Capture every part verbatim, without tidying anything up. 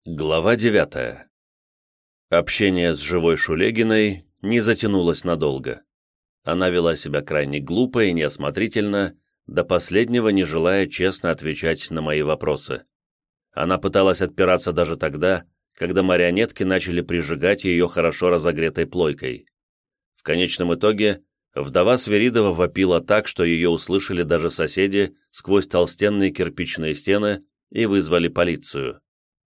Глава девятая. Общение с живой Шулегиной не затянулось надолго. Она вела себя крайне глупо и неосмотрительно, до последнего не желая честно отвечать на мои вопросы. Она пыталась отпираться даже тогда, когда марионетки начали прижигать ее хорошо разогретой плойкой. В конечном итоге вдова Свиридова вопила так, что ее услышали даже соседи сквозь толстенные кирпичные стены и вызвали полицию.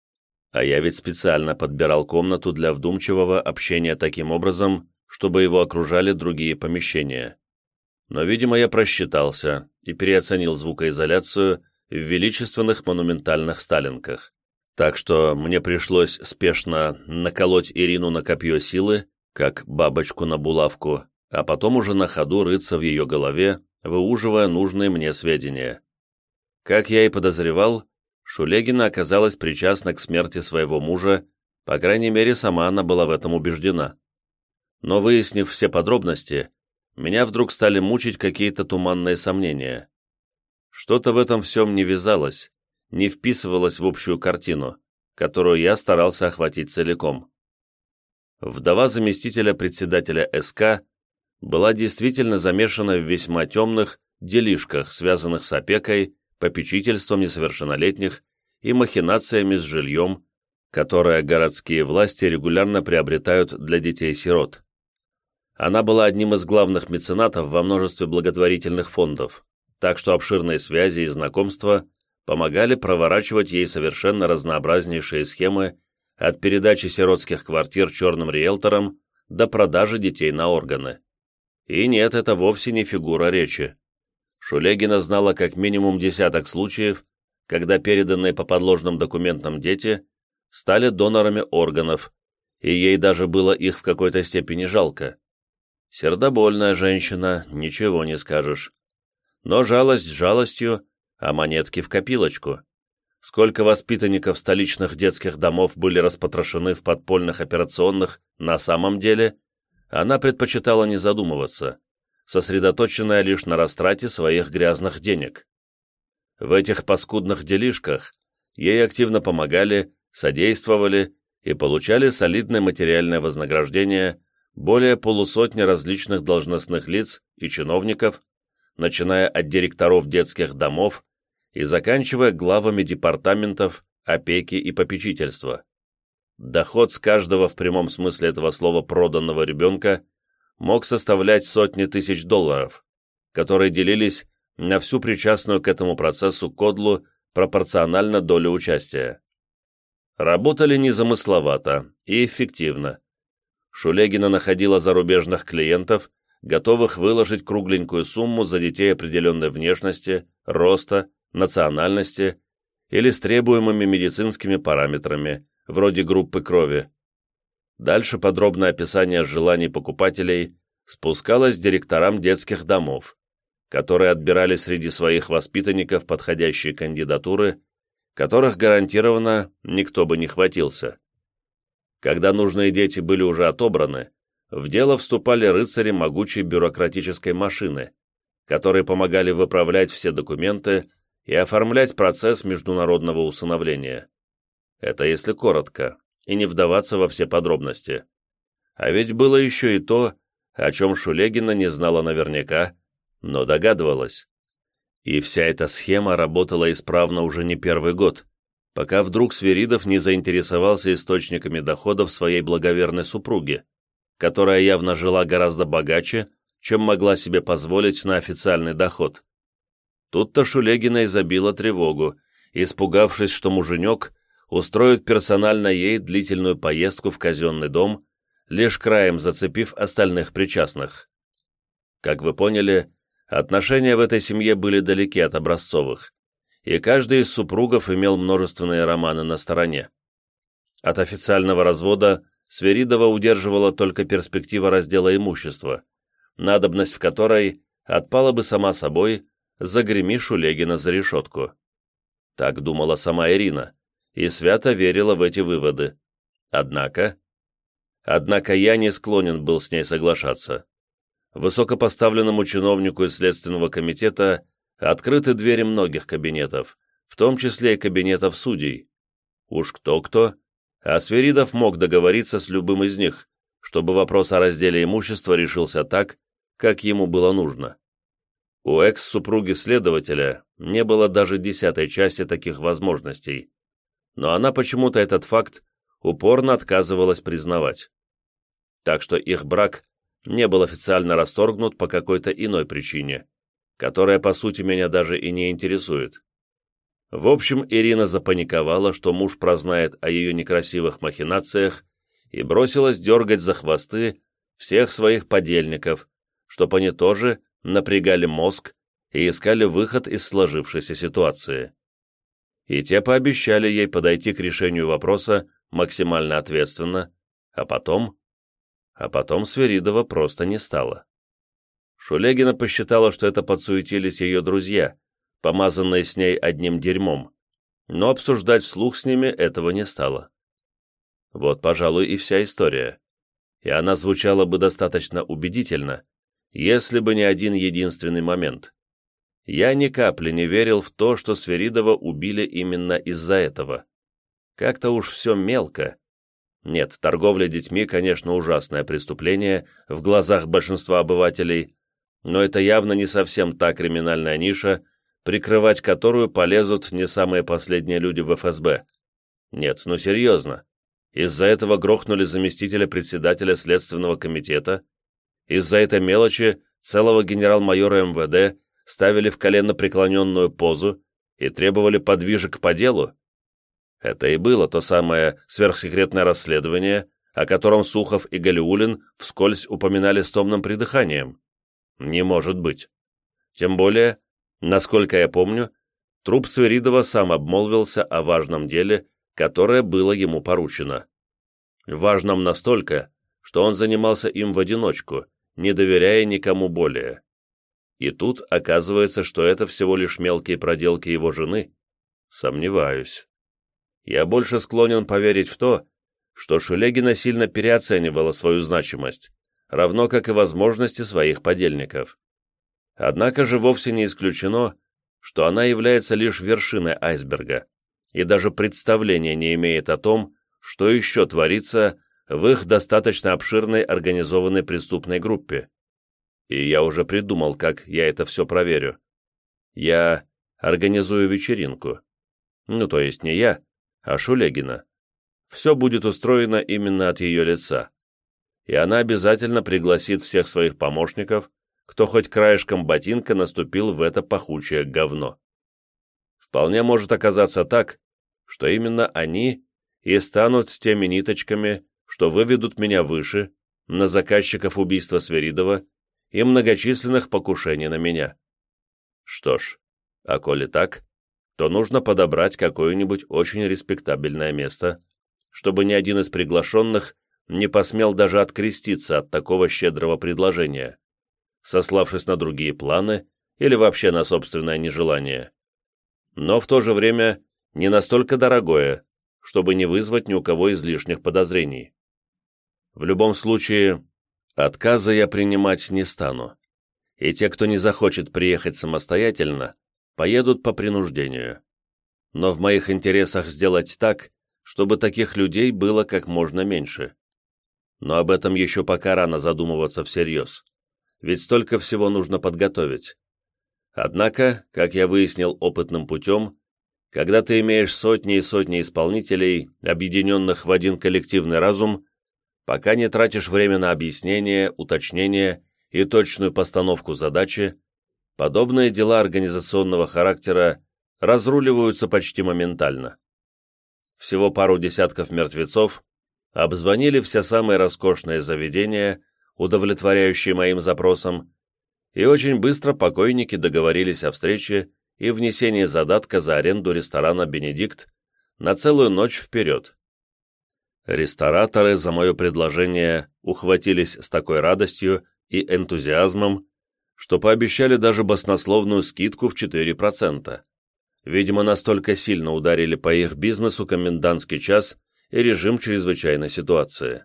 А я ведь специально подбирал комнату для вдумчивого общения таким образом, чтобы его окружали другие помещения. Но, видимо, я просчитался и переоценил звукоизоляцию в величественных монументальных сталинках. Так что мне пришлось спешно наколоть Ирину на копье силы, как бабочку на булавку, а потом уже на ходу рыться в ее голове, выуживая нужные мне сведения. Как я и подозревал, Шулегина оказалась причастна к смерти своего мужа, по крайней мере, сама она была в этом убеждена. Но, выяснив все подробности, меня вдруг стали мучить какие-то туманные сомнения. Что-то в этом всем не вязалось, не вписывалось в общую картину, которую я старался охватить целиком. Вдова заместителя председателя СК была действительно замешана в весьма темных делишках, связанных с опекой, попечительством несовершеннолетних и махинациями с жильем, которое городские власти регулярно приобретают для детей-сирот. Она была одним из главных меценатов во множестве благотворительных фондов, так что обширные связи и знакомства помогали проворачивать ей совершенно разнообразнейшие схемы от передачи сиротских квартир черным риэлторам до продажи детей на органы. И нет, это вовсе не фигура речи. Шулегина знала как минимум десяток случаев, когда переданные по подложным документам дети стали донорами органов, и ей даже было их в какой-то степени жалко. Сердобольная женщина, ничего не скажешь. Но жалость жалостью, а монетки в копилочку. Сколько воспитанников столичных детских домов были распотрошены в подпольных операционных на самом деле, она предпочитала не задумываться, сосредоточенная лишь на растрате своих грязных денег. В этих паскудных делишках ей активно помогали, содействовали и получали солидное материальное вознаграждение более полусотни различных должностных лиц и чиновников, начиная от директоров детских домов и заканчивая главами департаментов опеки и попечительства. Доход с каждого в прямом смысле этого слова проданного ребенка мог составлять сотни тысяч долларов, которые делились на всю причастную к этому процессу кодлу пропорционально доле участия. Работали незамысловато и эффективно. Шулегина находила зарубежных клиентов, готовых выложить кругленькую сумму за детей определенной внешности, роста, национальности или с требуемыми медицинскими параметрами, вроде группы крови. Дальше подробное описание желаний покупателей спускалось директорам детских домов, которые отбирали среди своих воспитанников подходящие кандидатуры, которых гарантированно никто бы не хватился. Когда нужные дети были уже отобраны, в дело вступали рыцари могучей бюрократической машины, которые помогали выправлять все документы и оформлять процесс международного усыновления. Это если коротко, и не вдаваться во все подробности. А ведь было еще и то, о чем Шулегина не знала наверняка, но догадывалась. И вся эта схема работала исправно уже не первый год, пока вдруг Свиридов не заинтересовался источниками доходов своей благоверной супруги, которая явно жила гораздо богаче, чем могла себе позволить на официальный доход. Тут-то Шулегина и забила тревогу, испугавшись, что муженек устроит персонально ей длительную поездку в казенный дом, лишь краем зацепив остальных причастных. Как вы поняли, отношения в этой семье были далеки от образцовых, и каждый из супругов имел множественные романы на стороне. От официального развода Свиридова удерживала только перспектива раздела имущества, надобность в которой отпала бы сама собой, загреми Шулегина за решетку. Так думала сама Ирина, и свято верила в эти выводы. Однако... Однако я не склонен был с ней соглашаться. Высокопоставленному чиновнику из Следственного комитета открыты двери многих кабинетов, в том числе и кабинетов судей. Уж кто-кто, а Свиридов мог договориться с любым из них, чтобы вопрос о разделе имущества решился так, как ему было нужно. У экс-супруги следователя не было даже десятой части таких возможностей, но она почему-то этот факт упорно отказывалась признавать. Так что их брак не был официально расторгнут по какой-то иной причине, которая, по сути, меня даже и не интересует. В общем, Ирина запаниковала, что муж прознает о ее некрасивых махинациях и бросилась дергать за хвосты всех своих подельников, чтобы они тоже напрягали мозг и искали выход из сложившейся ситуации. И те пообещали ей подойти к решению вопроса максимально ответственно, а потом... А потом Свиридова просто не стало. Шулегина посчитала, что это подсуетились ее друзья, помазанные с ней одним дерьмом, но обсуждать вслух с ними этого не стало. Вот, пожалуй, и вся история. И она звучала бы достаточно убедительно, если бы не один единственный момент. Я ни капли не верил в то, что Свиридова убили именно из-за этого. Как-то уж все мелко. Нет, торговля детьми, конечно, ужасное преступление в глазах большинства обывателей, но это явно не совсем та криминальная ниша, прикрывать которую полезут не самые последние люди в эф эс бэ. Нет, ну серьезно. Из-за этого грохнули заместителя председателя Следственного комитета, из-за этой мелочи целого генерал-майора эм вэ дэ ставили в коленопреклоненную позу и требовали подвижек по делу. Это и было то самое сверхсекретное расследование, о котором Сухов и Галиуллин вскользь упоминали с томным придыханием. Не может быть. Тем более, насколько я помню, труп Свиридова сам обмолвился о важном деле, которое было ему поручено. Важном настолько, что он занимался им в одиночку, не доверяя никому более. И тут оказывается, что это всего лишь мелкие проделки его жены. Сомневаюсь. Я больше склонен поверить в то, что Шулегина сильно переоценивала свою значимость, равно как и возможности своих подельников. Однако же вовсе не исключено, что она является лишь вершиной айсберга и даже представления не имеет о том, что еще творится в их достаточно обширной организованной преступной группе. И я уже придумал, как я это все проверю. Я организую вечеринку. Ну, то есть не я, а Шулегина. Все будет устроено именно от ее лица. И она обязательно пригласит всех своих помощников, кто хоть краешком ботинка наступил в это пахучее говно. Вполне может оказаться так, что именно они и станут теми ниточками, что выведут меня выше, на заказчиков убийства Свиридова и многочисленных покушений на меня. Что ж, а коли так, то нужно подобрать какое-нибудь очень респектабельное место, чтобы ни один из приглашенных не посмел даже откреститься от такого щедрого предложения, сославшись на другие планы или вообще на собственное нежелание. Но в то же время не настолько дорогое, чтобы не вызвать ни у кого излишних подозрений. В любом случае, отказа я принимать не стану, и те, кто не захочет приехать самостоятельно, поедут по принуждению. Но в моих интересах сделать так, чтобы таких людей было как можно меньше. Но об этом еще пока рано задумываться всерьез, ведь столько всего нужно подготовить. Однако, как я выяснил опытным путем, когда ты имеешь сотни и сотни исполнителей, объединенных в один коллективный разум, пока не тратишь время на объяснение, уточнение и точную постановку задачи, подобные дела организационного характера разруливаются почти моментально. Всего пару десятков мертвецов обзвонили все самые роскошные заведения, удовлетворяющие моим запросам, и очень быстро покойники договорились о встрече и внесении задатка за аренду ресторана «Бенедикт» на целую ночь вперед. Рестораторы за мое предложение ухватились с такой радостью и энтузиазмом, что пообещали даже баснословную скидку в четыре процента. Видимо, настолько сильно ударили по их бизнесу комендантский час и режим чрезвычайной ситуации.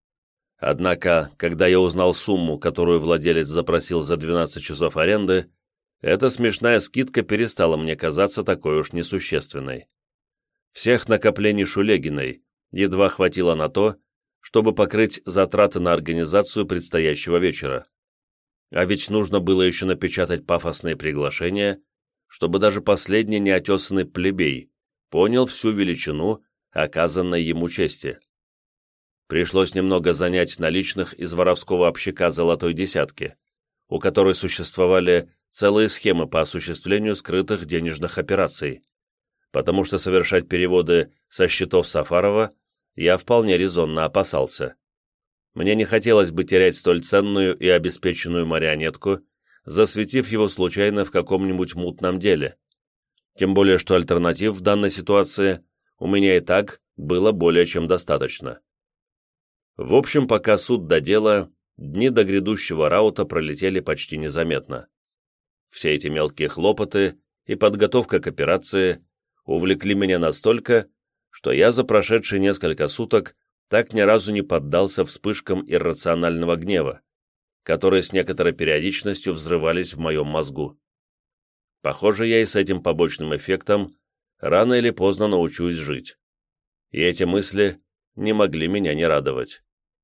Однако, когда я узнал сумму, которую владелец запросил за двенадцать часов аренды, эта смешная скидка перестала мне казаться такой уж несущественной. Всех накоплений Шулегиной едва хватило на то, чтобы покрыть затраты на организацию предстоящего вечера. А ведь нужно было еще напечатать пафосные приглашения, чтобы даже последний неотесанный плебей понял всю величину оказанной ему чести. Пришлось немного занять наличных из воровского общака «Золотой десятки», у которой существовали целые схемы по осуществлению скрытых денежных операций, потому что совершать переводы со счетов Сафарова я вполне резонно опасался. Мне не хотелось бы терять столь ценную и обеспеченную марионетку, засветив его случайно в каком-нибудь мутном деле. Тем более, что альтернатив в данной ситуации у меня и так было более чем достаточно. В общем, пока суд до дела, дни до грядущего раута пролетели почти незаметно. Все эти мелкие хлопоты и подготовка к операции увлекли меня настолько, что я за прошедшие несколько суток так ни разу не поддался вспышкам иррационального гнева, которые с некоторой периодичностью взрывались в моем мозгу. Похоже, я и с этим побочным эффектом рано или поздно научусь жить. И эти мысли не могли меня не радовать.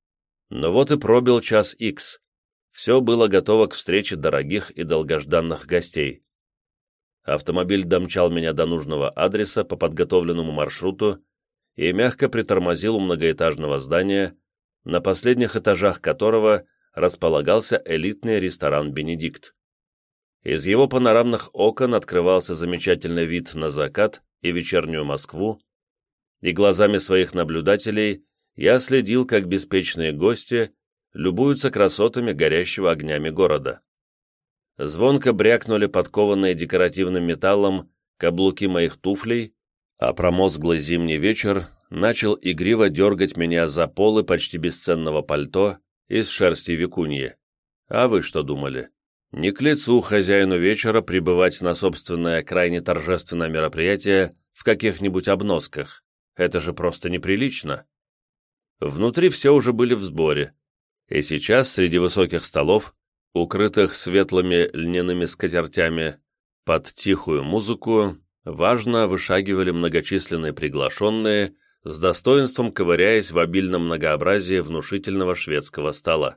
Но вот и пробил час икс. Все было готово к встрече дорогих и долгожданных гостей. Автомобиль домчал меня до нужного адреса по подготовленному маршруту и мягко притормозил у многоэтажного здания, на последних этажах которого располагался элитный ресторан «Бенедикт». Из его панорамных окон открывался замечательный вид на закат и вечернюю Москву, и глазами своих наблюдателей я следил, как беспечные гости любуются красотами горящего огнями города. Звонко брякнули подкованные декоративным металлом каблуки моих туфлей, а промозглый зимний вечер начал игриво дергать меня за полы почти бесценного пальто из шерсти викуньи. А вы что думали? Не к лицу хозяину вечера пребывать на собственное крайне торжественное мероприятие в каких-нибудь обносках. Это же просто неприлично. Внутри все уже были в сборе, и сейчас среди высоких столов, укрытых светлыми льняными скатертями, под тихую музыку, важно вышагивали многочисленные приглашенные, с достоинством ковыряясь в обильном многообразии внушительного шведского стола.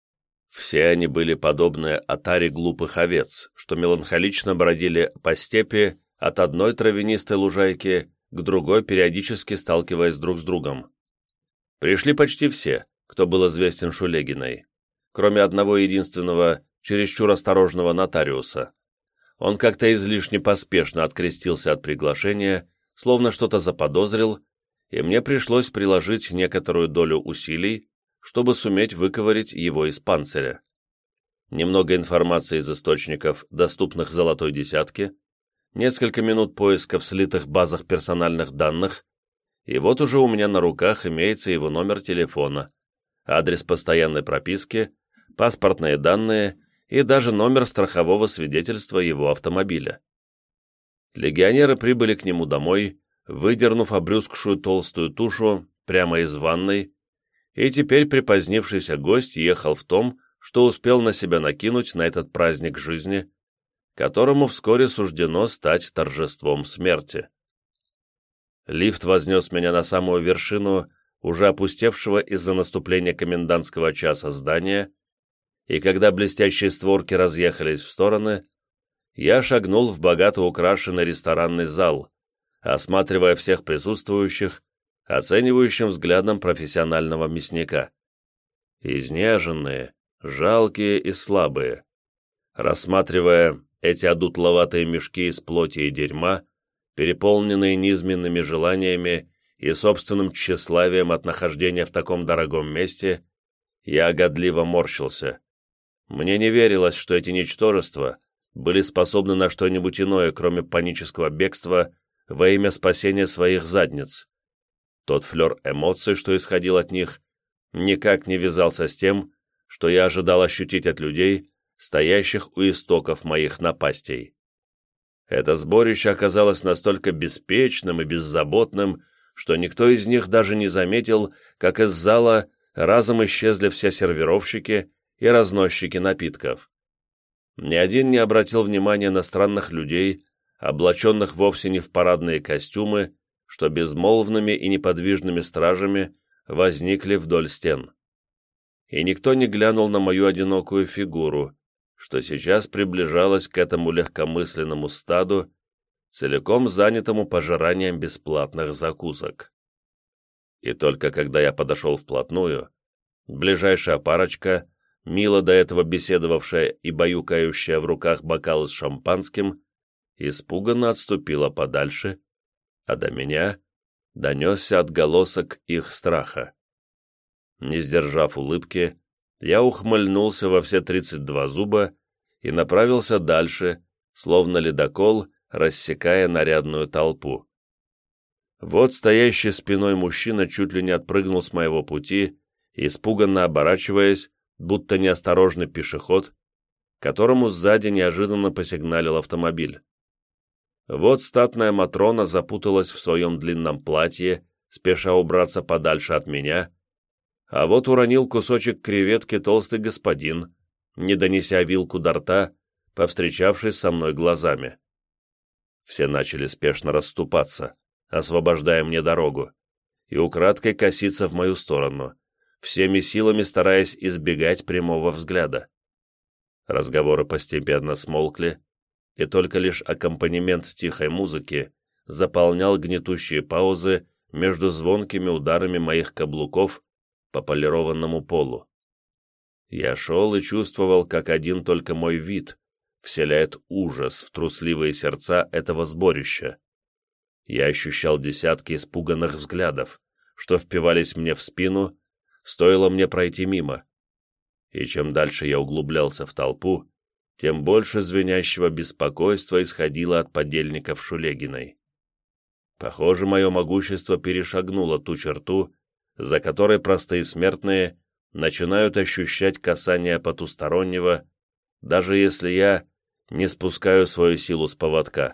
Все они были подобны отаре глупых овец, что меланхолично бродили по степи от одной травянистой лужайки к другой, периодически сталкиваясь друг с другом. Пришли почти все, кто был известен Шулегиной, кроме одного единственного, чересчур осторожного нотариуса. Он как-то излишне поспешно открестился от приглашения, словно что-то заподозрил, и мне пришлось приложить некоторую долю усилий, чтобы суметь выковырять его из панциря. Немного информации из источников, доступных «Золотой десятке», несколько минут поиска в слитых базах персональных данных, и вот уже у меня на руках имеется его номер телефона, адрес постоянной прописки, паспортные данные и даже номер страхового свидетельства его автомобиля. Легионеры прибыли к нему домой, выдернув обрюзгшую толстую тушу прямо из ванной, и теперь припозднившийся гость ехал в том, что успел на себя накинуть на этот праздник жизни, которому вскоре суждено стать торжеством смерти. Лифт вознес меня на самую вершину уже опустевшего из-за наступления комендантского часа здания, и когда блестящие створки разъехались в стороны, я шагнул в богато украшенный ресторанный зал, осматривая всех присутствующих оценивающим взглядом профессионального мясника. Изнеженные, жалкие и слабые. Рассматривая эти одутловатые мешки из плоти и дерьма, переполненные низменными желаниями и собственным тщеславием от нахождения в таком дорогом месте, я годливо морщился. Мне не верилось, что эти ничтожества были способны на что-нибудь иное, кроме панического бегства во имя спасения своих задниц. Тот флер эмоций, что исходил от них, никак не вязался с тем, что я ожидал ощутить от людей, стоящих у истоков моих напастей. Это сборище оказалось настолько беспечным и беззаботным, что никто из них даже не заметил, как из зала разом исчезли все сервировщики и разносчики напитков. Ни один не обратил внимания на странных людей, облаченных вовсе не в парадные костюмы, что безмолвными и неподвижными стражами возникли вдоль стен. И никто не глянул на мою одинокую фигуру, что сейчас приближалась к этому легкомысленному стаду, целиком занятому пожиранием бесплатных закусок. И только когда я подошел вплотную, ближайшая парочка, мило до этого беседовавшая и баюкающая в руках бокалы с шампанским, испуганно отступила подальше, а до меня донесся отголосок их страха. Не сдержав улыбки, я ухмыльнулся во все тридцать два зуба и направился дальше, словно ледокол, рассекая нарядную толпу. Вот стоящий спиной мужчина чуть ли не отпрыгнул с моего пути, испуганно оборачиваясь, будто неосторожный пешеход, которому сзади неожиданно посигналил автомобиль. Вот статная Матрона запуталась в своем длинном платье, спеша убраться подальше от меня, а вот уронил кусочек креветки толстый господин, не донеся вилку до рта, повстречавшись со мной глазами. Все начали спешно расступаться, освобождая мне дорогу, и украдкой коситься в мою сторону, всеми силами стараясь избегать прямого взгляда. Разговоры постепенно смолкли, и только лишь аккомпанемент тихой музыки заполнял гнетущие паузы между звонкими ударами моих каблуков по полированному полу. Я шел и чувствовал, как один только мой вид вселяет ужас в трусливые сердца этого сборища. Я ощущал десятки испуганных взглядов, что впивались мне в спину, стоило мне пройти мимо. И чем дальше я углублялся в толпу, тем больше звенящего беспокойства исходило от подельников Шулегиной. Похоже, мое могущество перешагнуло ту черту, за которой простые смертные начинают ощущать касание потустороннего, даже если я не спускаю свою силу с поводка.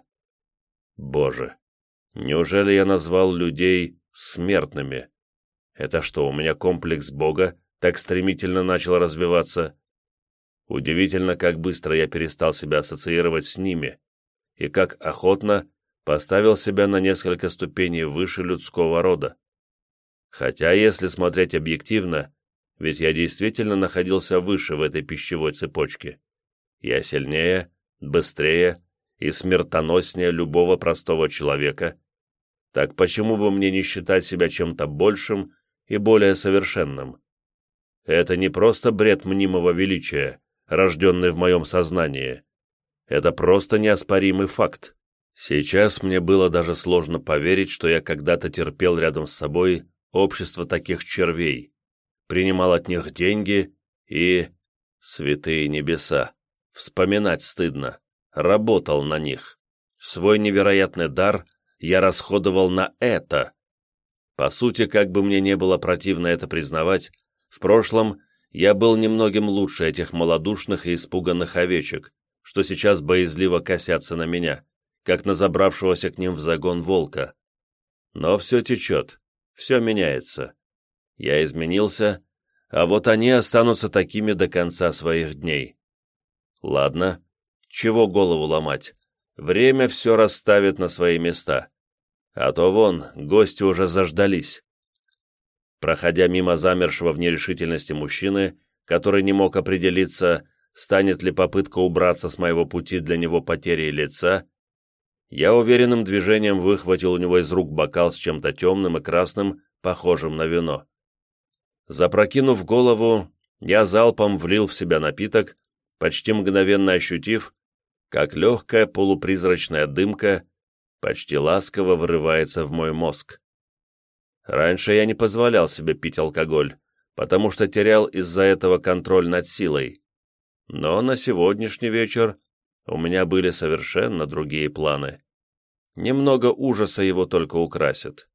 Боже, неужели я назвал людей смертными? Это что, у меня комплекс Бога так стремительно начал развиваться? Удивительно, как быстро я перестал себя ассоциировать с ними, и как охотно поставил себя на несколько ступеней выше людского рода. Хотя, если смотреть объективно, ведь я действительно находился выше в этой пищевой цепочке. Я сильнее, быстрее и смертоноснее любого простого человека. Так почему бы мне не считать себя чем-то большим и более совершенным? Это не просто бред мнимого величия, рожденный в моем сознании. Это просто неоспоримый факт. Сейчас мне было даже сложно поверить, что я когда-то терпел рядом с собой общество таких червей, принимал от них деньги и... Святые небеса! Вспоминать стыдно. Работал на них. Свой невероятный дар я расходовал на это. По сути, как бы мне не было противно это признавать, в прошлом я был немногим лучше этих малодушных и испуганных овечек, что сейчас боязливо косятся на меня, как на забравшегося к ним в загон волка. Но все течет, все меняется. Я изменился, а вот они останутся такими до конца своих дней. Ладно, чего голову ломать? Время все расставит на свои места. А то вон, гости уже заждались. Проходя мимо замершего в нерешительности мужчины, который не мог определиться, станет ли попытка убраться с моего пути для него потерей лица, я уверенным движением выхватил у него из рук бокал с чем-то темным и красным, похожим на вино. Запрокинув голову, я залпом влил в себя напиток, почти мгновенно ощутив, как легкая полупризрачная дымка почти ласково врывается в мой мозг. Раньше я не позволял себе пить алкоголь, потому что терял из-за этого контроль над силой. Но на сегодняшний вечер у меня были совершенно другие планы. Немного ужаса его только украсит.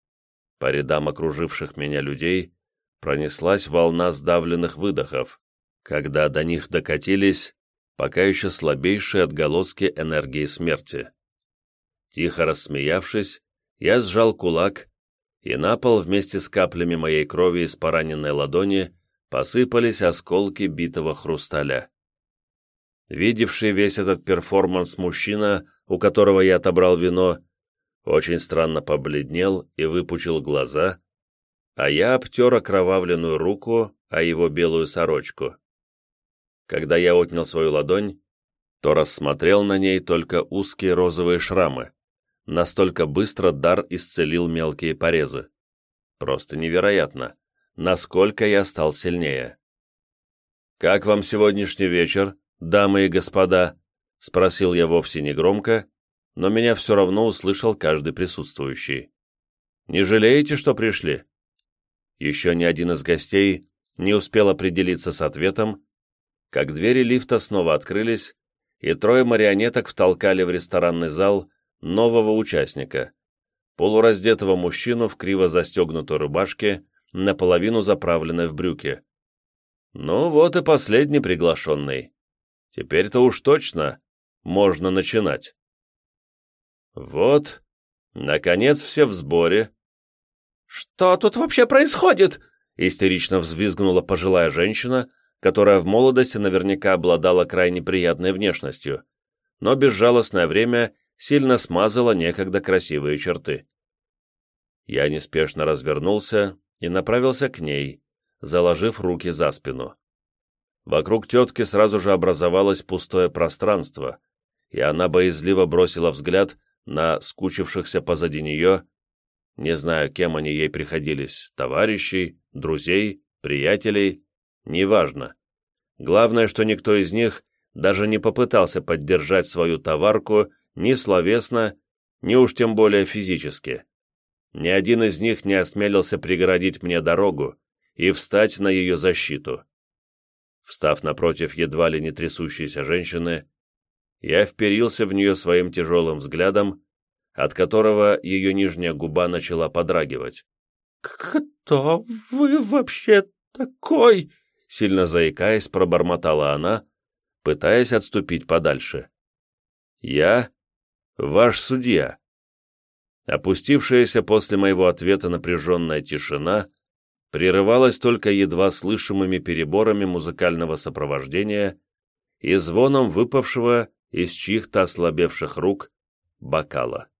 По рядам окруживших меня людей пронеслась волна сдавленных выдохов, когда до них докатились пока еще слабейшие отголоски энергии смерти. Тихо рассмеявшись, я сжал кулак, и на пол вместе с каплями моей крови из пораненной ладони посыпались осколки битого хрусталя. Видевший весь этот перформанс мужчина, у которого я отобрал вино, очень странно побледнел и выпучил глаза, а я обтер окровавленную руку о его белую сорочку. Когда я отнял свою ладонь, то рассмотрел на ней только узкие розовые шрамы. Настолько быстро дар исцелил мелкие порезы. Просто невероятно, насколько я стал сильнее. «Как вам сегодняшний вечер, дамы и господа?» — спросил я вовсе не громко, но меня все равно услышал каждый присутствующий. «Не жалеете, что пришли?» Еще ни один из гостей не успел определиться с ответом, как двери лифта снова открылись, и трое марионеток втолкали в ресторанный зал нового участника, полураздетого мужчину в криво застегнутой рубашке, наполовину заправленной в брюки. Ну вот и последний приглашенный. Теперь-то уж точно можно начинать. Вот, наконец все в сборе. «Что тут вообще происходит?» — истерично взвизгнула пожилая женщина, которая в молодости наверняка обладала крайне приятной внешностью, но безжалостное время сильно смазало некогда красивые черты. Я неспешно развернулся и направился к ней, заложив руки за спину. Вокруг тетки сразу же образовалось пустое пространство, и она боязливо бросила взгляд на скучившихся позади нее, не знаю, кем они ей приходились, товарищей, друзей, приятелей, неважно. Главное, что никто из них даже не попытался поддержать свою товарку ни словесно, ни уж тем более физически. Ни один из них не осмелился преградить мне дорогу и встать на ее защиту. Встав напротив едва ли не трясущейся женщины, я вперился в нее своим тяжелым взглядом, от которого ее нижняя губа начала подрагивать. «Кто вы вообще такой?» Сильно заикаясь, пробормотала она, пытаясь отступить подальше. «Я ваш судья». Опустившаяся после моего ответа напряженная тишина прерывалась только едва слышимыми переборами музыкального сопровождения и звоном выпавшего из чьих-то ослабевших рук бокала.